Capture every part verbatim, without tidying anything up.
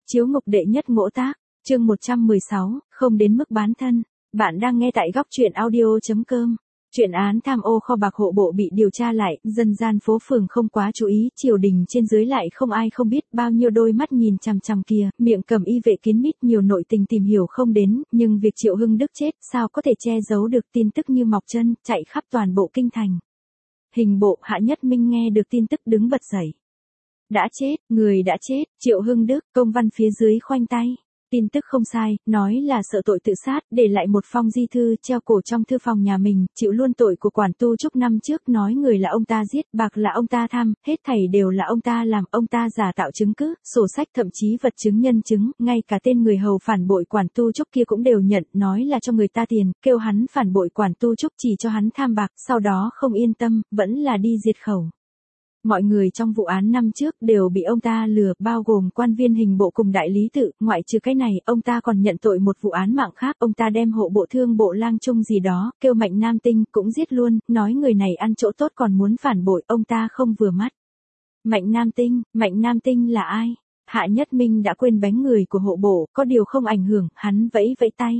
Chiếu ngục đệ nhất ngỗ tác, chương một trăm mười sáu, không đến mức bán thân. Bạn đang nghe tại góc truyện audio chấm com. Chuyện án tham ô kho bạc hộ bộ bị điều tra lại, dân gian phố phường không quá chú ý, triều đình trên dưới lại không ai không biết, bao nhiêu đôi mắt nhìn chằm chằm kìa, miệng cầm y vệ kín mít, nhiều nội tình tìm hiểu không đến, nhưng việc Triệu Hưng Đức chết, sao có thể che giấu được, tin tức như mọc chân, chạy khắp toàn bộ kinh thành. Hình bộ Hạ Nhất Minh nghe được tin tức đứng bật dậy. Đã chết, người đã chết, Triệu Hưng Đức, công văn phía dưới khoanh tay. Tin tức không sai, nói là sợ tội tự sát, để lại một phong di thư treo cổ trong thư phòng nhà mình, chịu luôn tội của quản tu Trúc năm trước, nói người là ông ta giết, bạc là ông ta tham, hết thảy đều là ông ta làm, ông ta giả tạo chứng cứ, sổ sách thậm chí vật chứng nhân chứng, ngay cả tên người hầu phản bội quản tu Trúc kia cũng đều nhận, nói là cho người ta tiền, kêu hắn phản bội quản tu Trúc chỉ cho hắn tham bạc, sau đó không yên tâm, vẫn là đi diệt khẩu. Mọi người trong vụ án năm trước đều bị ông ta lừa, bao gồm quan viên hình bộ cùng đại lý tự, ngoại trừ cái này, ông ta còn nhận tội một vụ án mạng khác, ông ta đem hộ bộ thương bộ lang trung gì đó, kêu Mạnh Nam Tinh, cũng giết luôn, nói người này ăn chỗ tốt còn muốn phản bội, ông ta không vừa mắt. Mạnh Nam Tinh, Mạnh Nam Tinh là ai? Hạ Nhất Minh đã quên bánh người của hộ bộ, có điều không ảnh hưởng, hắn vẫy vẫy tay.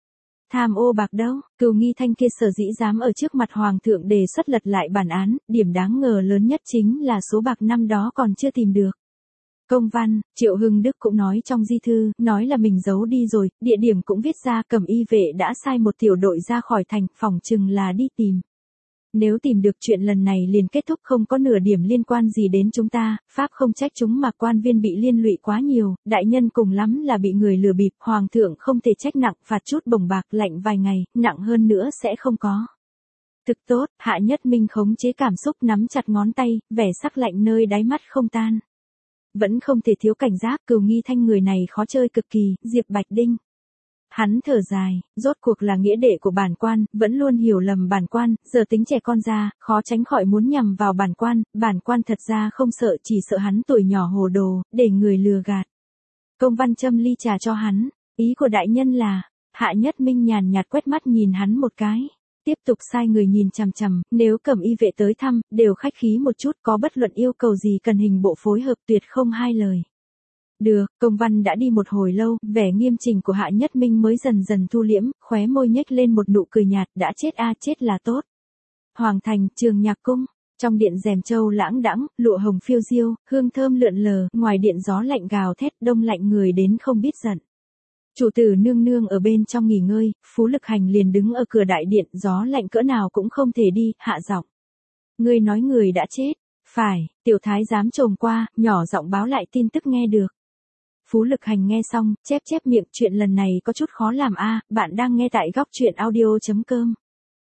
Tham ô bạc đâu, Cừu Nghi Thanh kia sở dĩ dám ở trước mặt hoàng thượng đề xuất lật lại bản án, điểm đáng ngờ lớn nhất chính là số bạc năm đó còn chưa tìm được. Công văn, Triệu Hưng Đức cũng nói trong di thư, nói là mình giấu đi rồi, địa điểm cũng viết ra, cầm y vệ đã sai một tiểu đội ra khỏi thành, phỏng chừng là đi tìm. Nếu tìm được chuyện lần này liền kết thúc, không có nửa điểm liên quan gì đến chúng ta, pháp không trách chúng mà quan viên bị liên lụy quá nhiều, đại nhân cùng lắm là bị người lừa bịp, hoàng thượng không thể trách nặng, phạt chút bổng bạc lạnh vài ngày, nặng hơn nữa sẽ không có. Thực tốt, Hạ Nhất Minh khống chế cảm xúc nắm chặt ngón tay, vẻ sắc lạnh nơi đáy mắt không tan. Vẫn không thể thiếu cảnh giác, Cừu Nghi Thanh người này khó chơi cực kỳ, Diệp Bạch Đinh. Hắn thở dài, rốt cuộc là nghĩa đệ của bản quan, vẫn luôn hiểu lầm bản quan, giờ tính trẻ con ra, khó tránh khỏi muốn nhằm vào bản quan, bản quan thật ra không sợ, chỉ sợ hắn tuổi nhỏ hồ đồ, để người lừa gạt. Công văn châm ly trà cho hắn, ý của đại nhân là, Hạ Nhất Minh nhàn nhạt quét mắt nhìn hắn một cái. Tiếp tục sai người nhìn chằm chằm, nếu cầm y vệ tới thăm, đều khách khí một chút, có bất luận yêu cầu gì cần hình bộ phối hợp tuyệt không hai lời. Được, công văn đã đi một hồi lâu, vẻ nghiêm chỉnh của Hạ Nhất Minh mới dần dần thu liễm, khóe môi nhếch lên một nụ cười nhạt, đã chết a chết là tốt. Hoàng thành, Trường Nhạc cung, trong điện rèm châu lãng đãng, lụa hồng phiêu diêu, hương thơm lượn lờ, ngoài điện gió lạnh gào thét, đông lạnh người đến không biết giận. Chủ tử nương nương ở bên trong nghỉ ngơi, Phú Lực Hành liền đứng ở cửa đại điện, gió lạnh cỡ nào cũng không thể đi, hạ giọng. Ngươi nói người đã chết, phải, tiểu thái giám trồm qua, nhỏ giọng báo lại tin tức nghe được. Phú Lực Hành nghe xong, chép chép miệng, chuyện lần này có chút khó làm a, bạn đang nghe tại góc truyện audio chấm com.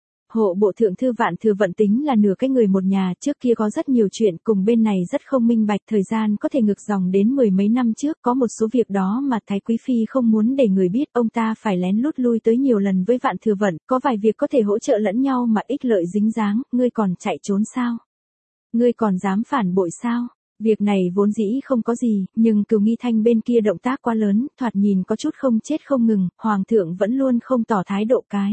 Hộ bộ thượng thư Vạn Thừa Vận tính là nửa cái người một nhà, trước kia có rất nhiều chuyện, cùng bên này rất không minh bạch, thời gian có thể ngược dòng đến mười mấy năm trước, có một số việc đó mà Thái Quý Phi không muốn để người biết, ông ta phải lén lút lui tới nhiều lần với Vạn Thừa Vận, có vài việc có thể hỗ trợ lẫn nhau mà ích lợi dính dáng, ngươi còn chạy trốn sao? Ngươi còn dám phản bội sao? Việc này vốn dĩ không có gì, nhưng Cừu Nghi Thanh bên kia động tác quá lớn, thoạt nhìn có chút không chết không ngừng, hoàng thượng vẫn luôn không tỏ thái độ cái.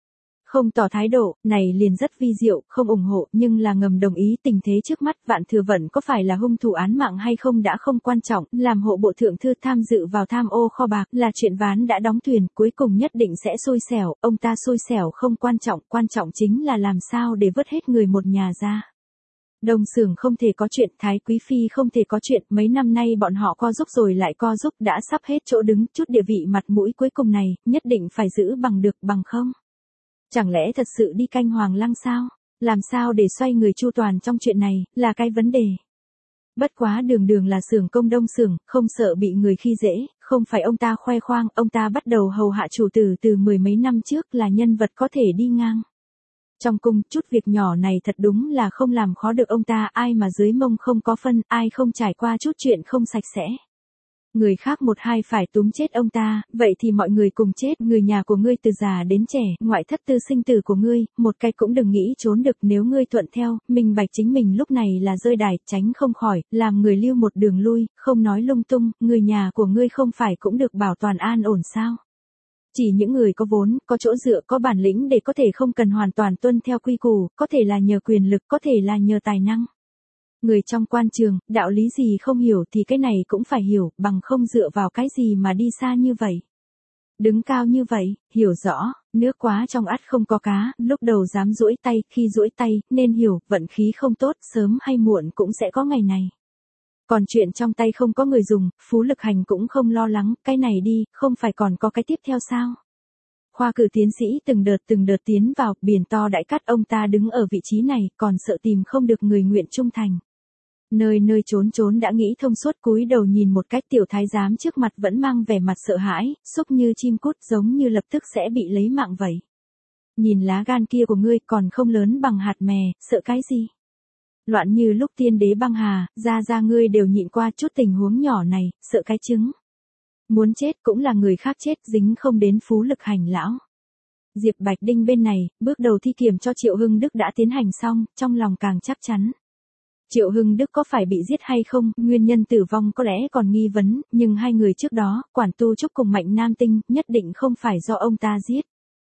Không tỏ thái độ, này liền rất vi diệu, không ủng hộ, nhưng là ngầm đồng ý tình thế trước mắt, Vạn Thừa Vận có phải là hung thủ án mạng hay không đã không quan trọng, làm hộ bộ thượng thư tham dự vào tham ô kho bạc, là chuyện ván đã đóng thuyền, cuối cùng nhất định sẽ xui xẻo, ông ta xui xẻo không quan trọng, quan trọng chính là làm sao để vớt hết người một nhà ra. Đông Xưởng không thể có chuyện, Thái Quý Phi không thể có chuyện, mấy năm nay bọn họ co giúp rồi lại co giúp, đã sắp hết chỗ đứng, chút địa vị mặt mũi cuối cùng này, nhất định phải giữ bằng được, bằng không. Chẳng lẽ thật sự đi canh Hoàng Lăng sao? Làm sao để xoay người chu toàn trong chuyện này, là cái vấn đề. Bất quá đường đường là xưởng công Đông Xưởng, không sợ bị người khi dễ, không phải ông ta khoe khoang, ông ta bắt đầu hầu hạ chủ tử từ mười mấy năm trước, là nhân vật có thể đi ngang. Trong cung, chút việc nhỏ này thật đúng là không làm khó được ông ta, ai mà dưới mông không có phân, ai không trải qua chút chuyện không sạch sẽ. Người khác một hai phải túm chết ông ta, vậy thì mọi người cùng chết, người nhà của ngươi từ già đến trẻ, ngoại thất tư sinh tử của ngươi, một cái cũng đừng nghĩ trốn được, nếu ngươi thuận theo, minh bạch chính mình lúc này là rơi đài, tránh không khỏi, làm người lưu một đường lui, không nói lung tung, người nhà của ngươi không phải cũng được bảo toàn an ổn sao? Chỉ những người có vốn, có chỗ dựa, có bản lĩnh để có thể không cần hoàn toàn tuân theo quy củ, có thể là nhờ quyền lực, có thể là nhờ tài năng. Người trong quan trường, đạo lý gì không hiểu thì cái này cũng phải hiểu, bằng không dựa vào cái gì mà đi xa như vậy. Đứng cao như vậy, hiểu rõ, nước quá trong ắt không có cá, lúc đầu dám duỗi tay, khi duỗi tay, nên hiểu, vận khí không tốt, sớm hay muộn cũng sẽ có ngày này. Còn chuyện trong tay không có người dùng, Phú Lực Hành cũng không lo lắng, cái này đi, không phải còn có cái tiếp theo sao? Khoa cử tiến sĩ từng đợt từng đợt tiến vào, biển to đãi cát ông ta đứng ở vị trí này, còn sợ tìm không được người nguyện trung thành. Nơi nơi trốn trốn đã nghĩ thông suốt, cúi đầu nhìn một cách tiểu thái giám trước mặt vẫn mang vẻ mặt sợ hãi, xúc như chim cút giống như lập tức sẽ bị lấy mạng vậy. Nhìn lá gan kia của ngươi còn không lớn bằng hạt mè, sợ cái gì? Loạn như lúc tiên đế băng hà, ra ra ngươi đều nhịn qua chút tình huống nhỏ này, sợ cái trứng. Muốn chết cũng là người khác chết, dính không đến Phú Lực Hành lão. Diệp Bạch Đinh bên này, bước đầu thi kiểm cho Triệu Hưng Đức đã tiến hành xong, trong lòng càng chắc chắn. Triệu Hưng Đức có phải bị giết hay không, nguyên nhân tử vong có lẽ còn nghi vấn, nhưng hai người trước đó, Quản Tu Trúc cùng Mạnh Nam Tinh, nhất định không phải do ông ta giết.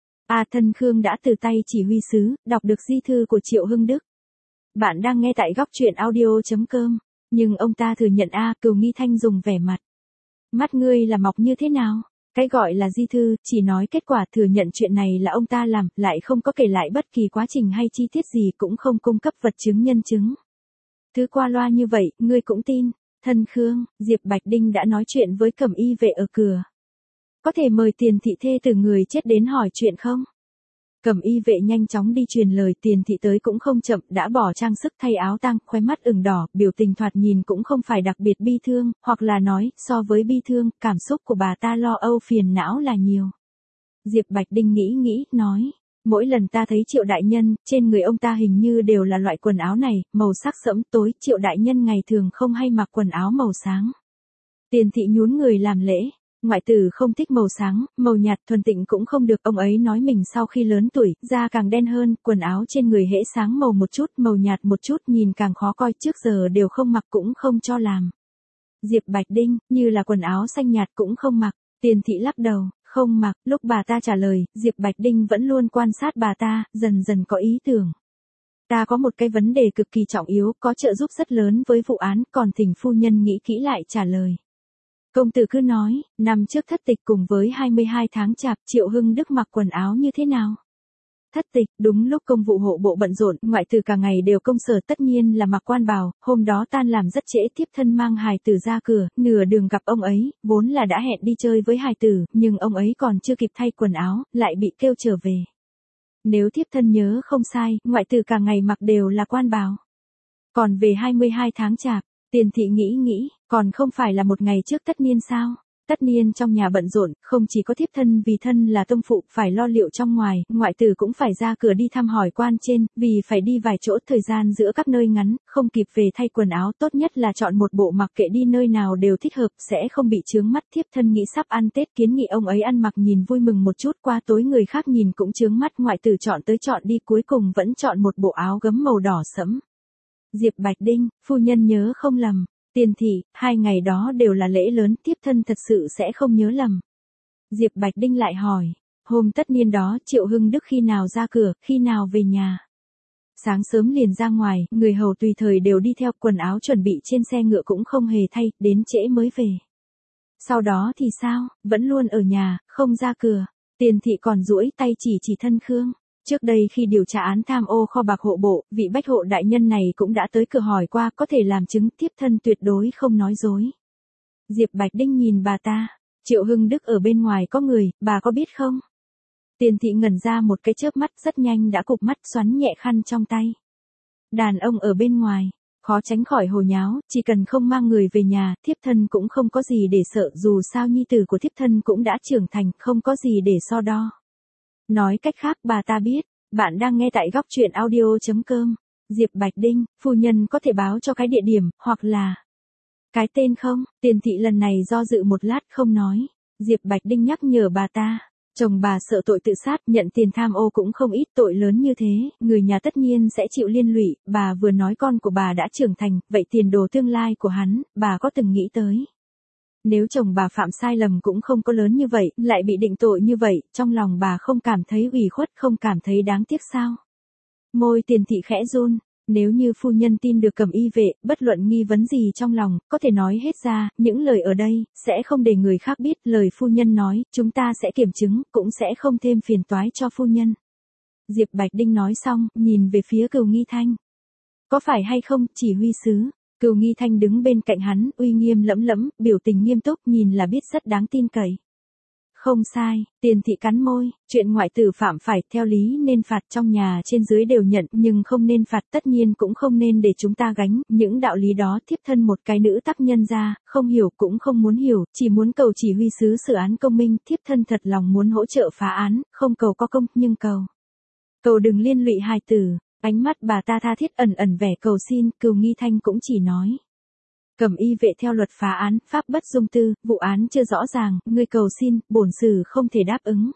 A Thân Khương đã từ tay chỉ huy sứ, đọc được di thư của Triệu Hưng Đức. Bạn đang nghe tại góc truyện audio chấm com, nhưng ông ta thừa nhận A, Cừu Nghi Thanh dùng vẻ mặt. Mắt ngươi là mọc như thế nào? Cái gọi là di thư, chỉ nói kết quả, thừa nhận chuyện này là ông ta làm, lại không có kể lại bất kỳ quá trình hay chi tiết gì, cũng không cung cấp vật chứng nhân chứng. Thứ qua loa như vậy, ngươi cũng tin. Thân Khương, Diệp Bạch Đinh đã nói chuyện với Cẩm Y vệ ở cửa. Có thể mời Tiền thị thê từ người chết đến hỏi chuyện không? Cẩm Y vệ nhanh chóng đi truyền lời, Tiền thị tới cũng không chậm, đã bỏ trang sức thay áo tang, khóe mắt ửng đỏ, biểu tình thoạt nhìn cũng không phải đặc biệt bi thương, hoặc là nói, so với bi thương, cảm xúc của bà ta lo âu phiền não là nhiều. Diệp Bạch Đinh nghĩ nghĩ, nói, mỗi lần ta thấy Triệu đại nhân, trên người ông ta hình như đều là loại quần áo này, màu sắc sẫm tối, Triệu đại nhân ngày thường không hay mặc quần áo màu sáng. Tiền thị nhún người làm lễ. Ngoại tử không thích màu sáng, màu nhạt thuần tịnh cũng không được, ông ấy nói mình sau khi lớn tuổi, da càng đen hơn, quần áo trên người hễ sáng màu một chút, màu nhạt một chút nhìn càng khó coi, trước giờ đều không mặc cũng không cho làm. Diệp Bạch Đinh, như là quần áo xanh nhạt cũng không mặc, Tiền thị lắc đầu, không mặc, lúc bà ta trả lời, Diệp Bạch Đinh vẫn luôn quan sát bà ta, dần dần có ý tưởng. Ta có một cái vấn đề cực kỳ trọng yếu, có trợ giúp rất lớn với vụ án, còn thỉnh phu nhân nghĩ kỹ lại trả lời. Công tử cứ nói, năm trước thất tịch cùng với hai mươi hai tháng chạp, Triệu Hưng Đức mặc quần áo như thế nào? Thất tịch, đúng lúc công vụ hộ bộ bận rộn, ngoại tử cả ngày đều công sở, tất nhiên là mặc quan bào, hôm đó tan làm rất trễ, tiếp thân mang hài tử ra cửa, nửa đường gặp ông ấy, vốn là đã hẹn đi chơi với hài tử, nhưng ông ấy còn chưa kịp thay quần áo, lại bị kêu trở về. Nếu tiếp thân nhớ không sai, ngoại tử cả ngày mặc đều là quan bào. Còn về hai mươi hai tháng chạp, Tiền thị nghĩ nghĩ, còn không phải là một ngày trước tất niên sao? Tất niên trong nhà bận rộn, không chỉ có thiếp thân vì thân là tông phụ, phải lo liệu trong ngoài, ngoại tử cũng phải ra cửa đi thăm hỏi quan trên, vì phải đi vài chỗ, thời gian giữa các nơi ngắn, không kịp về thay quần áo, tốt nhất là chọn một bộ mặc kệ đi nơi nào đều thích hợp, sẽ không bị chướng mắt. Thiếp thân nghĩ sắp ăn Tết, kiến nghị ông ấy ăn mặc nhìn vui mừng một chút, qua tối người khác nhìn cũng chướng mắt, ngoại tử chọn tới chọn đi cuối cùng vẫn chọn một bộ áo gấm màu đỏ sẫm. Diệp Bạch Đinh, phu nhân nhớ không lầm. Tiền thị, hai ngày đó đều là lễ lớn, tiếp thân thật sự sẽ không nhớ lầm. Diệp Bạch Đinh lại hỏi, hôm tất niên đó Triệu Hưng Đức khi nào ra cửa, khi nào về nhà? Sáng sớm liền ra ngoài, người hầu tùy thời đều đi theo, quần áo chuẩn bị trên xe ngựa cũng không hề thay, đến trễ mới về. Sau đó thì sao, vẫn luôn ở nhà, không ra cửa. Tiền thị còn duỗi tay chỉ chỉ Thân Khương. Trước đây khi điều tra án tham ô kho bạc hộ bộ, vị bách hộ đại nhân này cũng đã tới cửa hỏi qua, có thể làm chứng, tiếp thân tuyệt đối không nói dối. Diệp Bạch Đinh nhìn bà ta, Triệu Hưng Đức ở bên ngoài có người, bà có biết không? Tiền thị ngẩn ra một cái chớp mắt, rất nhanh đã cụp mắt, xoắn nhẹ khăn trong tay. Đàn ông ở bên ngoài, khó tránh khỏi hồ nháo, chỉ cần không mang người về nhà, thiếp thân cũng không có gì để sợ, dù sao nhi tử của thiếp thân cũng đã trưởng thành, không có gì để so đo. Nói cách khác bà ta biết, bạn đang nghe tại góc truyện audio chấm com. Diệp Bạch Đinh, phu nhân có thể báo cho cái địa điểm, hoặc là cái tên không? Tiền thị lần này do dự một lát không nói. Diệp Bạch Đinh nhắc nhở bà ta, chồng bà sợ tội tự sát, nhận tiền tham ô cũng không ít, tội lớn như thế, người nhà tất nhiên sẽ chịu liên lụy, bà vừa nói con của bà đã trưởng thành, vậy tiền đồ tương lai của hắn, bà có từng nghĩ tới? Nếu chồng bà phạm sai lầm cũng không có lớn như vậy, lại bị định tội như vậy, trong lòng bà không cảm thấy ủy khuất, không cảm thấy đáng tiếc sao? Môi Tiền thị khẽ run, Nếu như phu nhân tin được Cẩm Y vệ, bất luận nghi vấn gì trong lòng, có thể nói hết ra, những lời ở đây, sẽ không để người khác biết, lời phu nhân nói, chúng ta sẽ kiểm chứng, cũng sẽ không thêm phiền toái cho phu nhân. Diệp Bạch Đinh nói xong, nhìn về phía Cừu Nghi Thanh. Có phải hay không, chỉ huy sứ? Cừu Nghi Thanh đứng bên cạnh hắn, uy nghiêm lẫm lẫm, biểu tình nghiêm túc, nhìn là biết rất đáng tin cậy. Không sai, Tiền thị cắn môi, chuyện ngoại tử phạm phải, theo lý nên phạt, trong nhà trên dưới đều nhận, nhưng không nên phạt, tất nhiên cũng không nên để chúng ta gánh, những đạo lý đó thiếp thân một cái nữ tác nhân ra, không hiểu cũng không muốn hiểu, chỉ muốn cầu chỉ huy sứ xử án công minh, thiếp thân thật lòng muốn hỗ trợ phá án, không cầu có công, nhưng cầu. Cầu đừng liên lụy hài tử. Ánh mắt bà ta tha thiết ẩn ẩn vẻ cầu xin, Cừu Nghi Thanh cũng chỉ nói. Cẩm Y vệ theo luật phá án, pháp bất dung tư, vụ án chưa rõ ràng, ngươi cầu xin, bổn sử không thể đáp ứng.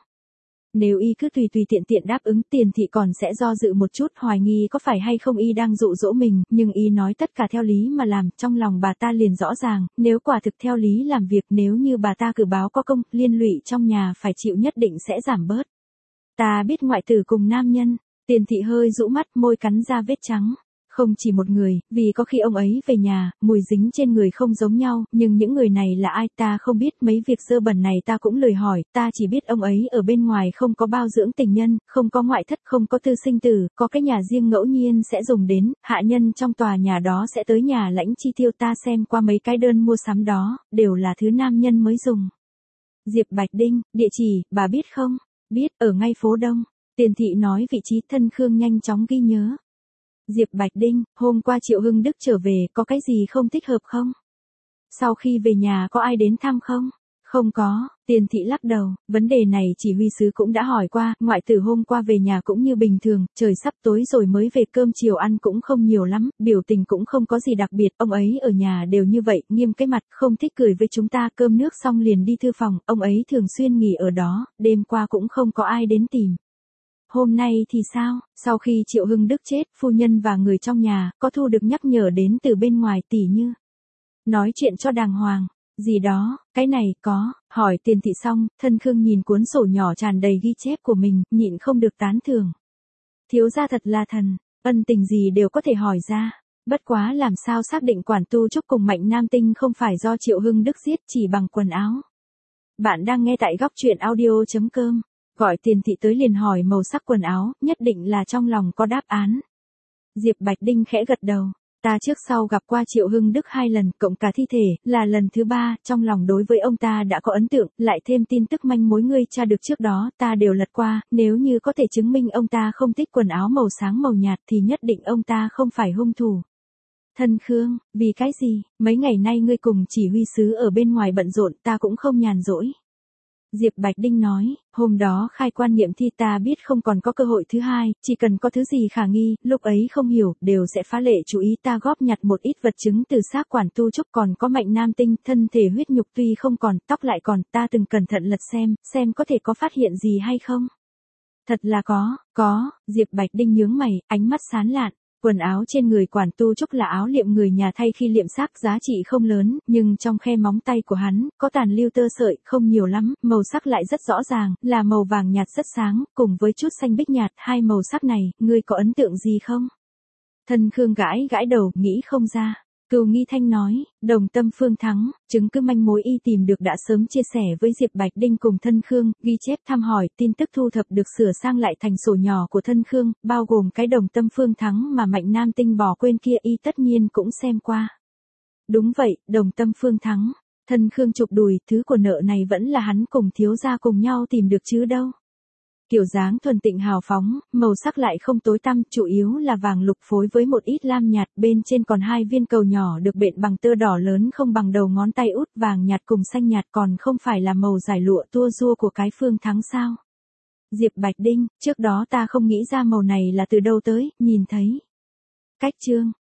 Nếu y cứ tùy tùy tiện tiện đáp ứng, Tiền thị còn sẽ do dự một chút, hoài nghi có phải hay không y đang dụ dỗ mình, nhưng y nói tất cả theo lý mà làm, trong lòng bà ta liền rõ ràng, nếu quả thực theo lý làm việc, nếu như bà ta cử báo có công, liên lụy trong nhà phải chịu nhất định sẽ giảm bớt. Ta biết ngoại tử cùng nam nhân. Tiền thị hơi rũ mắt, môi cắn ra vết trắng. Không chỉ một người, vì có khi ông ấy về nhà, mùi dính trên người không giống nhau, nhưng những người này là ai ta không biết, mấy việc dơ bẩn này ta cũng lười hỏi, ta chỉ biết ông ấy ở bên ngoài không có bao dưỡng tình nhân, không có ngoại thất, không có tư sinh tử, có cái nhà riêng ngẫu nhiên sẽ dùng đến, hạ nhân trong tòa nhà đó sẽ tới nhà lãnh chi tiêu, ta xem qua mấy cái đơn mua sắm đó, đều là thứ nam nhân mới dùng. Diệp Bạch Đinh, địa chỉ, bà biết không? Biết, ở ngay phố Đông. Tiền thị nói vị trí, Thân Khương nhanh chóng ghi nhớ. Diệp Bạch Đinh, hôm qua Triệu Hưng Đức trở về, có cái gì không thích hợp không? Sau khi về nhà có ai đến thăm không? Không có, Tiền thị lắc đầu, vấn đề này chỉ huy sứ cũng đã hỏi qua, ngoại tử hôm qua về nhà cũng như bình thường, trời sắp tối rồi mới về, cơm chiều ăn cũng không nhiều lắm, biểu tình cũng không có gì đặc biệt, ông ấy ở nhà đều như vậy, nghiêm cái mặt, không thích cười với chúng ta, cơm nước xong liền đi thư phòng, ông ấy thường xuyên nghỉ ở đó, đêm qua cũng không có ai đến tìm. Hôm nay thì sao, sau khi Triệu Hưng Đức chết, phu nhân và người trong nhà, có thu được nhắc nhở đến từ bên ngoài tỉ như. Nói chuyện cho đàng hoàng, gì đó, cái này, có, hỏi Tiền thị xong, Thân Khương nhìn cuốn sổ nhỏ tràn đầy ghi chép của mình, nhịn không được tán thưởng. Thiếu gia thật là thần, ân tình gì đều có thể hỏi ra, bất quá làm sao xác định Quản Tu Trúc cùng Mạnh Nam Tinh không phải do Triệu Hưng Đức giết chỉ bằng quần áo. Bạn đang nghe tại góc truyện audio chấm com. Gọi Tiền thị tới liền hỏi màu sắc quần áo, nhất định là trong lòng có đáp án. Diệp Bạch Đinh khẽ gật đầu. Ta trước sau gặp qua Triệu Hưng Đức hai lần, cộng cả thi thể, là lần thứ ba, trong lòng đối với ông ta đã có ấn tượng, lại thêm tin tức manh mối ngươi tra được trước đó, ta đều lật qua, nếu như có thể chứng minh ông ta không thích quần áo màu sáng màu nhạt thì nhất định ông ta không phải hung thủ. Thân Khương, vì cái gì, mấy ngày nay ngươi cùng chỉ huy sứ ở bên ngoài bận rộn, ta cũng không nhàn rỗi. Diệp Bạch Đinh nói, hôm đó khai quan nghiệm thi ta biết không còn có cơ hội thứ hai, chỉ cần có thứ gì khả nghi, lúc ấy không hiểu, đều sẽ phá lệ chú ý ta góp nhặt một ít vật chứng từ xác Quản Tu Trúc, còn có Mạnh Nam Tinh, thân thể huyết nhục tuy không còn, tóc lại còn, ta từng cẩn thận lật xem, xem có thể có phát hiện gì hay không. Thật là có, có, Diệp Bạch Đinh nhướng mày, ánh mắt sáng lạn. Quần áo trên người Quản Tu Trúc là áo liệm người nhà thay khi liệm xác, giá trị không lớn, nhưng trong khe móng tay của hắn, có tàn lưu tơ sợi, không nhiều lắm, màu sắc lại rất rõ ràng, là màu vàng nhạt rất sáng, cùng với chút xanh bích nhạt, hai màu sắc này, ngươi có ấn tượng gì không? Thân Khương gãi gãi đầu, nghĩ không ra. Cừu Nghi Thanh nói, đồng tâm phương thắng, chứng cứ manh mối y tìm được đã sớm chia sẻ với Diệp Bạch Đinh cùng Thân Khương, ghi chép thăm hỏi, tin tức thu thập được sửa sang lại thành sổ nhỏ của Thân Khương, bao gồm cái đồng tâm phương thắng mà Mạnh Nam Tinh bỏ quên kia y tất nhiên cũng xem qua. Đúng vậy, đồng tâm phương thắng, Thân Khương chụp đùi, thứ của nợ này vẫn là hắn cùng thiếu gia cùng nhau tìm được chứ đâu. Kiểu dáng thuần tịnh hào phóng, màu sắc lại không tối tăm, chủ yếu là vàng lục phối với một ít lam nhạt, bên trên còn hai viên cầu nhỏ được bện bằng tơ đỏ lớn không bằng đầu ngón tay út, vàng nhạt cùng xanh nhạt, còn không phải là màu giải lụa tua rua của cái phương thắng sao. Diệp Bạch Đinh, trước đó ta không nghĩ ra màu này là từ đâu tới, nhìn thấy. Cách chương,